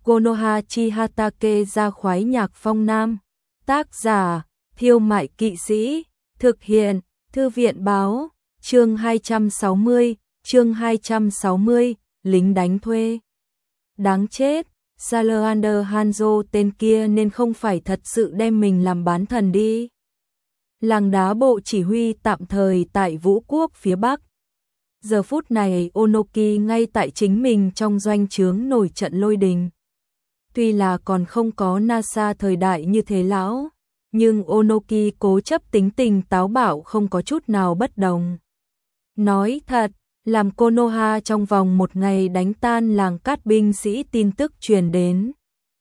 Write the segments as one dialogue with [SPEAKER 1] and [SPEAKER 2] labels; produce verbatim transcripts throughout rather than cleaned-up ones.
[SPEAKER 1] Konoha Chihatake ra khoái nhạc phong nam. Tác giả, Thiêu Mại Kỵ Sĩ. Thực hiện, Thư viện Báo. Chương hai trăm sáu mươi, chương hai trăm sáu mươi, lính đánh thuê. Đáng chết, Salamander Hanzo tên kia nên không phải thật sự đem mình làm bán thần đi. Làng đá bộ chỉ huy tạm thời tại Vũ Quốc phía Bắc. Giờ phút này Onoki ngay tại chính mình trong doanh trướng nổi trận lôi đình. Tuy là còn không có NASA thời đại như thế lão, nhưng Onoki cố chấp tính tình táo bạo không có chút nào bất đồng. Nói thật, làm Konoha trong vòng một ngày đánh tan làng cát binh sĩ tin tức truyền đến.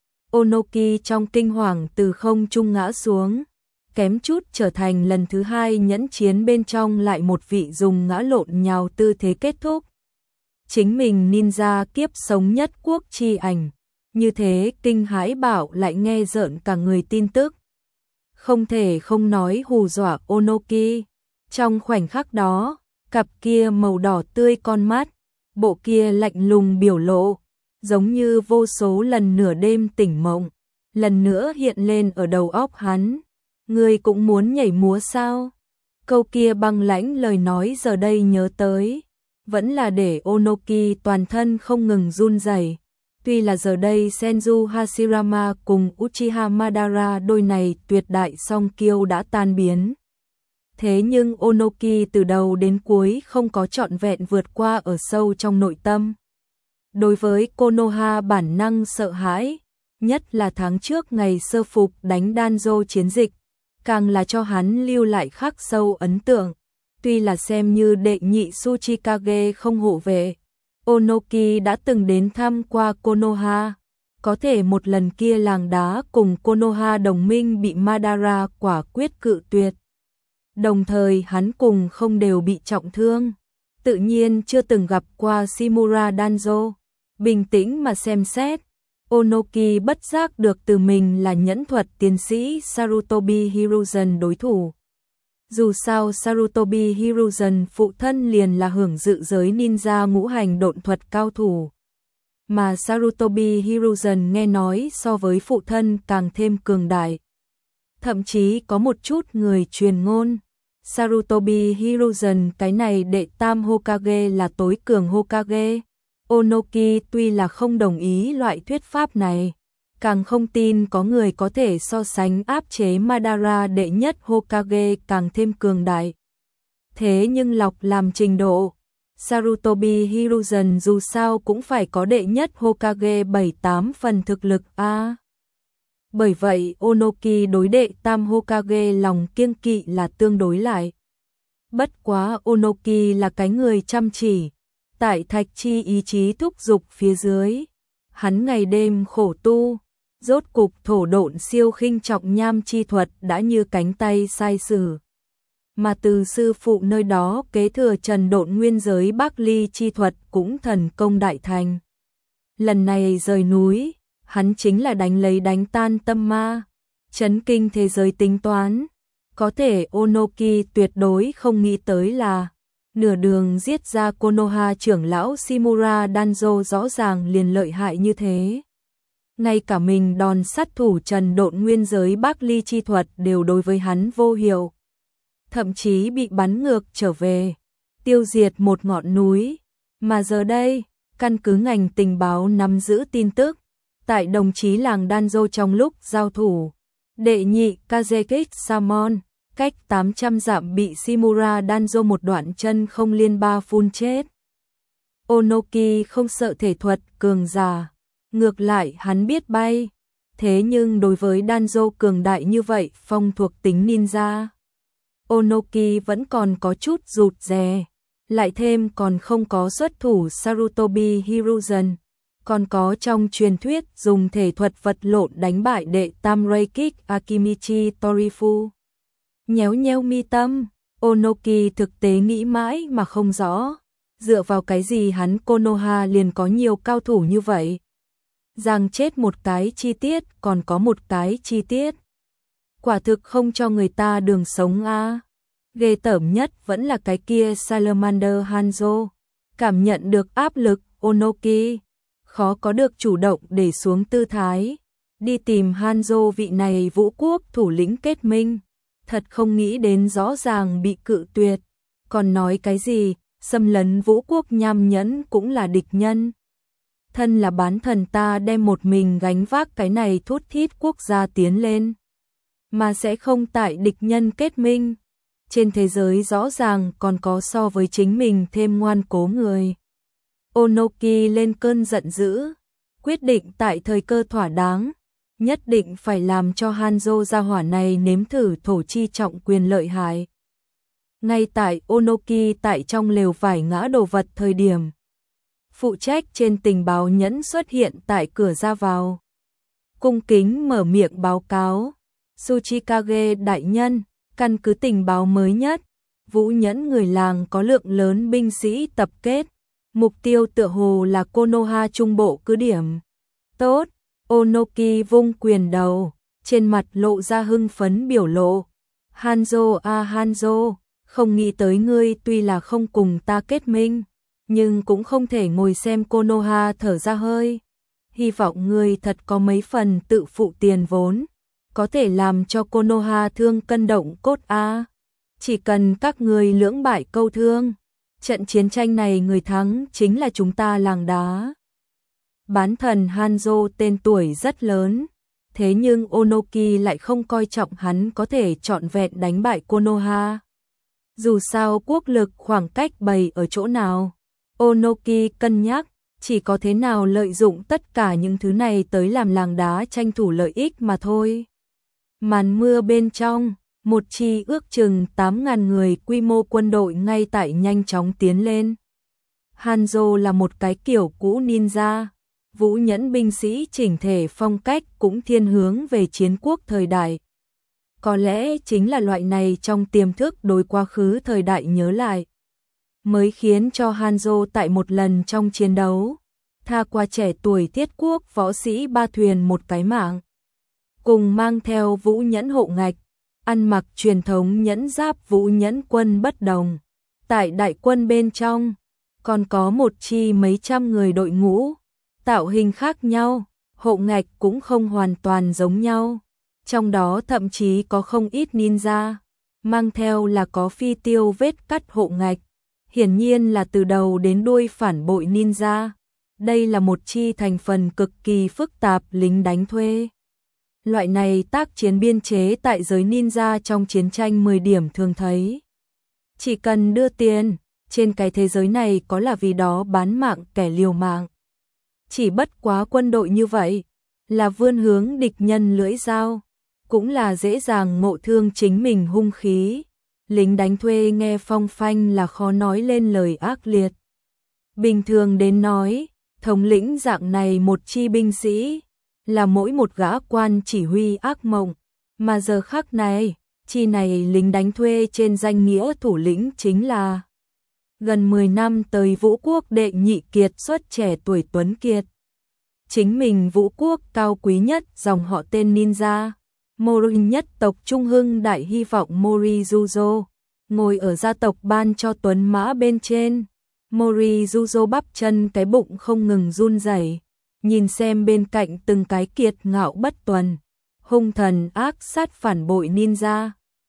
[SPEAKER 1] Onoki trong kinh hoàng từ không trung ngã xuống, kém chút trở thành lần thứ hai nhẫn chiến bên trong lại một vị dùng ngã lộn nhào tư thế kết thúc. Chính mình ninja kiếp sống nhất quốc chi ảnh, như thế kinh hãi bảo lại nghe rợn cả người tin tức. Không thể không nói hù dọa Onoki. Trong khoảnh khắc đó, cặp kia màu đỏ tươi con mắt, bộ kia lạnh lùng biểu lộ, giống như vô số lần nửa đêm tỉnh mộng, lần nữa hiện lên ở đầu óc hắn. Ngươi cũng muốn nhảy múa sao? Câu kia băng lãnh lời nói giờ đây nhớ tới, vẫn là để Onoki toàn thân không ngừng run rẩy. Tuy là giờ đây Senju Hashirama cùng Uchiha Madara đôi này tuyệt đại song kiêu đã tan biến. Thế nhưng Onoki từ đầu đến cuối không có trọn vẹn vượt qua ở sâu trong nội tâm. Đối với Konoha bản năng sợ hãi, nhất là tháng trước ngày sơ phục đánh Danzo chiến dịch, càng là cho hắn lưu lại khắc sâu ấn tượng. Tuy là xem như đệ nhị Tsuchikage không hộ vệ, Onoki đã từng đến thăm qua Konoha. Có thể một lần kia làng đá cùng Konoha đồng minh bị Madara quả quyết cự tuyệt. Đồng thời hắn cùng không đều bị trọng thương. Tự nhiên chưa từng gặp qua Shimura Danzo. Bình tĩnh mà xem xét, Onoki bất giác được từ mình là nhẫn thuật tiến sĩ Sarutobi Hiruzen đối thủ. Dù sao Sarutobi Hiruzen phụ thân liền là hưởng dự giới ninja ngũ hành độn thuật cao thủ. Mà Sarutobi Hiruzen nghe nói so với phụ thân càng thêm cường đại. Thậm chí có một chút người truyền ngôn, Sarutobi Hiruzen cái này đệ tam Hokage là tối cường Hokage. Onoki tuy là không đồng ý loại thuyết pháp này, càng không tin có người có thể so sánh áp chế Madara đệ nhất Hokage càng thêm cường đại. Thế nhưng lọc làm trình độ, Sarutobi Hiruzen dù sao cũng phải có đệ nhất Hokage bảy tám phần thực lực a. À, bởi vậy Onoki đối đệ tam Hokage lòng kiêng kỵ là tương đối lại. Bất quá Onoki là cái người chăm chỉ, tại thạch chi ý chí thúc dục phía dưới, hắn ngày đêm khổ tu, rốt cục thổ độn siêu khinh trọng nham chi thuật đã như cánh tay sai sử. Mà từ sư phụ nơi đó kế thừa trần độn nguyên giới Bắc Ly chi thuật cũng thần công đại thành. Lần này rời núi, hắn chính là đánh lấy đánh tan tâm ma, chấn kinh thế giới tính toán. Có thể Onoki tuyệt đối không nghĩ tới là nửa đường giết ra Konoha trưởng lão Shimura Danzo rõ ràng liền lợi hại như thế. Ngay cả mình đòn sát thủ trần độn nguyên giới Bắc Ly chi thuật đều đối với hắn vô hiệu. Thậm chí bị bắn ngược trở về, tiêu diệt một ngọn núi. Mà giờ đây, căn cứ ngành tình báo nắm giữ tin tức, tại đồng chí làng Danzo trong lúc giao thủ, đệ nhị Kazekage Samon cách tám trăm dặm bị Shimura Danzo một đoạn chân không liên ba phun chết. Onoki không sợ thể thuật cường giả, ngược lại hắn biết bay. Thế nhưng đối với Danzo cường đại như vậy phong thuộc tính ninja, Onoki vẫn còn có chút rụt rè. Lại thêm còn không có xuất thủ Sarutobi Hiruzen, còn có trong truyền thuyết dùng thể thuật vật lộn đánh bại đệ tam Reikik Akimichi Torifu. Nhéo nhéo mi tâm, Onoki thực tế nghĩ mãi mà không rõ, dựa vào cái gì hắn Konoha liền có nhiều cao thủ như vậy. Giang chết một cái chi tiết còn có một cái chi tiết. Quả thực không cho người ta đường sống a. À. Ghê tởm nhất vẫn là cái kia Salamander Hanzo. Cảm nhận được áp lực, Onoki khó có được chủ động để xuống tư thái, đi tìm Hanzo vị này vũ quốc thủ lĩnh kết minh, thật không nghĩ đến rõ ràng bị cự tuyệt, còn nói cái gì, xâm lấn vũ quốc nham nhẫn cũng là địch nhân. Thân là bán thần ta đem một mình gánh vác cái này thút thít quốc gia tiến lên, mà sẽ không tại địch nhân kết minh. Trên thế giới rõ ràng còn có so với chính mình thêm ngoan cố người. Onoki lên cơn giận dữ, quyết định tại thời cơ thỏa đáng, nhất định phải làm cho Hanzo gia hỏa này nếm thử thổ chi trọng quyền lợi hại. Ngay tại Onoki tại trong lều vải ngã đồ vật thời điểm, phụ trách trên tình báo nhẫn xuất hiện tại cửa ra vào. Cung kính mở miệng báo cáo, Tsuchikage đại nhân, căn cứ tình báo mới nhất, vũ nhẫn người làng có lượng lớn binh sĩ tập kết, mục tiêu tựa hồ là Konoha trung bộ cứ điểm. Tốt, Onoki vung quyền đầu, trên mặt lộ ra hưng phấn biểu lộ. Hanzo a à Hanzo, không nghĩ tới ngươi tuy là không cùng ta kết minh, nhưng cũng không thể ngồi xem Konoha thở ra hơi. Hy vọng ngươi thật có mấy phần tự phụ tiền vốn, có thể làm cho Konoha thương cân động cốt a. Chỉ cần các ngươi lưỡng bại câu thương, trận chiến tranh này người thắng chính là chúng ta làng đá. Bán thần Hanzo tên tuổi rất lớn, thế nhưng Onoki lại không coi trọng hắn có thể trọn vẹn đánh bại Konoha. Dù sao quốc lực khoảng cách bày ở chỗ nào, Onoki cân nhắc, chỉ có thế nào lợi dụng tất cả những thứ này tới làm làng đá tranh thủ lợi ích mà thôi. Màn mưa bên trong, một chi ước chừng tám nghìn người quy mô quân đội ngay tại nhanh chóng tiến lên. Hanzo là một cái kiểu cũ ninja, vũ nhẫn binh sĩ chỉnh thể phong cách cũng thiên hướng về chiến quốc thời đại. Có lẽ chính là loại này trong tiềm thức đối quá khứ thời đại nhớ lại, mới khiến cho Hanzo tại một lần trong chiến đấu, tha qua trẻ tuổi thiết quốc võ sĩ ba thuyền một cái mạng. Cùng mang theo vũ nhẫn hộ ngạch, ăn mặc truyền thống nhẫn giáp vũ nhẫn quân bất đồng. Tại đại quân bên trong, còn có một chi mấy trăm người đội ngũ, tạo hình khác nhau, hộ ngạch cũng không hoàn toàn giống nhau. Trong đó thậm chí có không ít ninja, mang theo là có phi tiêu vết cắt hộ ngạch, hiển nhiên là từ đầu đến đuôi phản bội ninja. Đây là một chi thành phần cực kỳ phức tạp lính đánh thuê. Loại này tác chiến biên chế tại giới ninja trong chiến tranh mười điểm thường thấy. Chỉ cần đưa tiền, trên cái thế giới này có là vì đó bán mạng kẻ liều mạng. Chỉ bất quá quân đội như vậy, là vươn hướng địch nhân lưỡi dao, cũng là dễ dàng ngộ thương chính mình hung khí. Lính đánh thuê nghe phong phanh là khó nói lên lời ác liệt. Bình thường đến nói, thống lĩnh dạng này một chi binh sĩ, là mỗi một gã quan chỉ huy ác mộng, mà giờ khắc này, chi này lính đánh thuê trên danh nghĩa thủ lĩnh chính là gần mười năm tới vũ quốc đệ nhị kiệt xuất trẻ tuổi tuấn kiệt. Chính mình vũ quốc cao quý nhất dòng họ tên ninja, Mori nhất tộc Trung Hưng đại hy vọng Morijuzo, ngồi ở gia tộc ban cho tuấn mã bên trên. Morijuzo bắp chân cái bụng không ngừng run rẩy, nhìn xem bên cạnh từng cái kiệt ngạo bất tuần, hung thần ác sát phản bội ninja.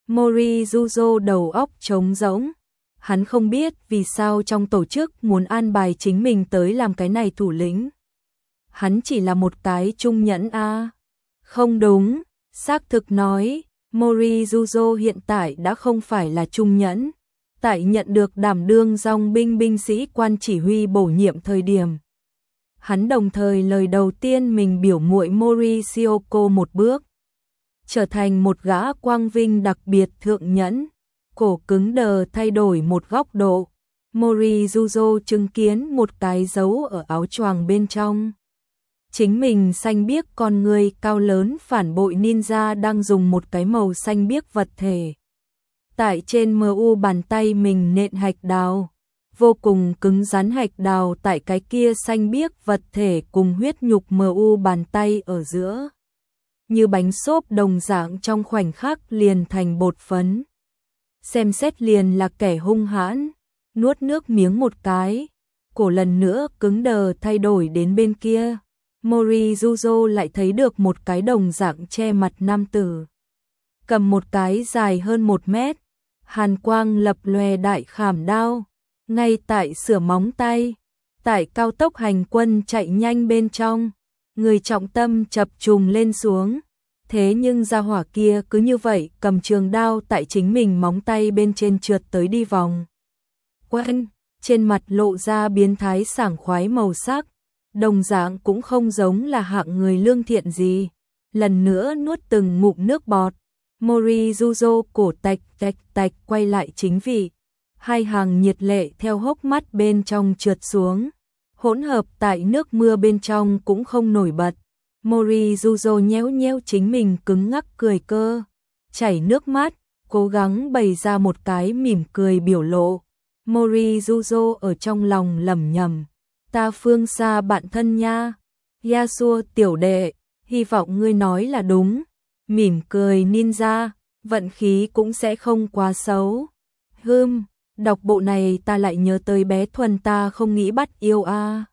[SPEAKER 1] Morijuzo đầu óc trống rỗng, hắn không biết vì sao trong tổ chức muốn an bài chính mình tới làm cái này thủ lĩnh. Hắn chỉ là một cái trung nhẫn a. À. Không đúng, xác thực nói, Morijuzo hiện tại đã không phải là trung nhẫn. Tại nhận được đảm đương dòng binh binh sĩ quan chỉ huy bổ nhiệm thời điểm, hắn đồng thời lời đầu tiên mình biểu muội Mori Shioko một bước, trở thành một gã quang vinh đặc biệt thượng nhẫn, cổ cứng đờ thay đổi một góc độ. Morijuzo chứng kiến một cái dấu ở áo choàng bên trong. Chính mình xanh biếc con người cao lớn phản bội ninja đang dùng một cái màu xanh biếc vật thể. Tại trên mờ u bàn tay mình nện hạch đào, vô cùng cứng rắn hạch đào tại cái kia xanh biếc vật thể cùng huyết nhục mờ u bàn tay ở giữa. Như bánh xốp đồng dạng trong khoảnh khắc liền thành bột phấn. Xem xét liền là kẻ hung hãn, nuốt nước miếng một cái, cổ lần nữa cứng đờ thay đổi đến bên kia. Morizuzo lại thấy được một cái đồng dạng che mặt nam tử. Cầm một cái dài hơn một mét, hàn quang lập lòe đại khảm đao, ngay tại sửa móng tay, tại cao tốc hành quân chạy nhanh bên trong, người trọng tâm chập trùng lên xuống. Thế nhưng gia hỏa kia cứ như vậy cầm trường đao tại chính mình móng tay bên trên trượt tới đi vòng. Quen, trên mặt lộ ra biến thái sảng khoái màu sắc, đồng dạng cũng không giống là hạng người lương thiện gì. Lần nữa nuốt từng ngụm nước bọt, Morizuzo cổ tạch tạch tạch quay lại chính vị. Hai hàng nhiệt lệ theo hốc mắt bên trong trượt xuống, hỗn hợp tại nước mưa bên trong cũng không nổi bật. Morizuzo nhéo nhéo chính mình cứng ngắc cười cơ, chảy nước mắt, cố gắng bày ra một cái mỉm cười biểu lộ. Morizuzo ở trong lòng lẩm nhẩm, ta phương xa bạn thân nha, Yasuo tiểu đệ, hy vọng ngươi nói là đúng. Mỉm cười ninja, vận khí cũng sẽ không quá xấu. Hừm, đọc bộ này ta lại nhớ tới bé Thuần ta không nghĩ bắt yêu a. À.